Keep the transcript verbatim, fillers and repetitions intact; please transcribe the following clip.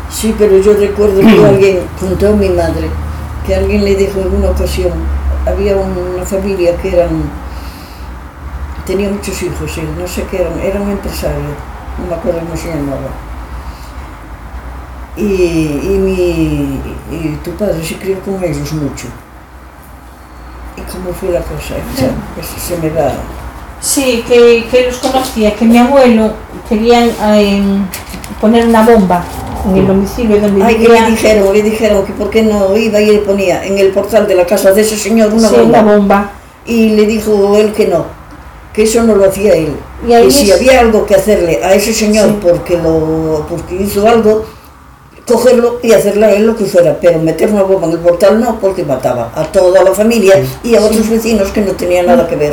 Sí, pero yo recuerdo que alguien, contó a mi madre, que alguien le dijo en una ocasión, había una familia que eran, tenía muchos hijos, sí, no sé qué eran, era un empresario, no me acuerdo cómo se llamaba. Y, y, mi, y tu padre se crió con ellos mucho. ¿Y cómo fue la cosa? O sea, pues se me va... Sí, que, que los conocía, que mi abuelo querían eh, poner una bomba en el domicilio donde Ay, vivía. que le dijeron, le dijeron que por qué no iba y le ponía en el portal de la casa de ese señor una sí, bomba. una bomba. Y le dijo él que no, que eso no lo hacía él. Y ahí que si es... había algo que hacerle a ese señor sí. porque, lo, porque hizo algo, cogerlo y hacerle a él lo que fuera, pero meter una bomba en el portal no, porque mataba a toda la familia y a otros sí. vecinos que no tenían nada que ver.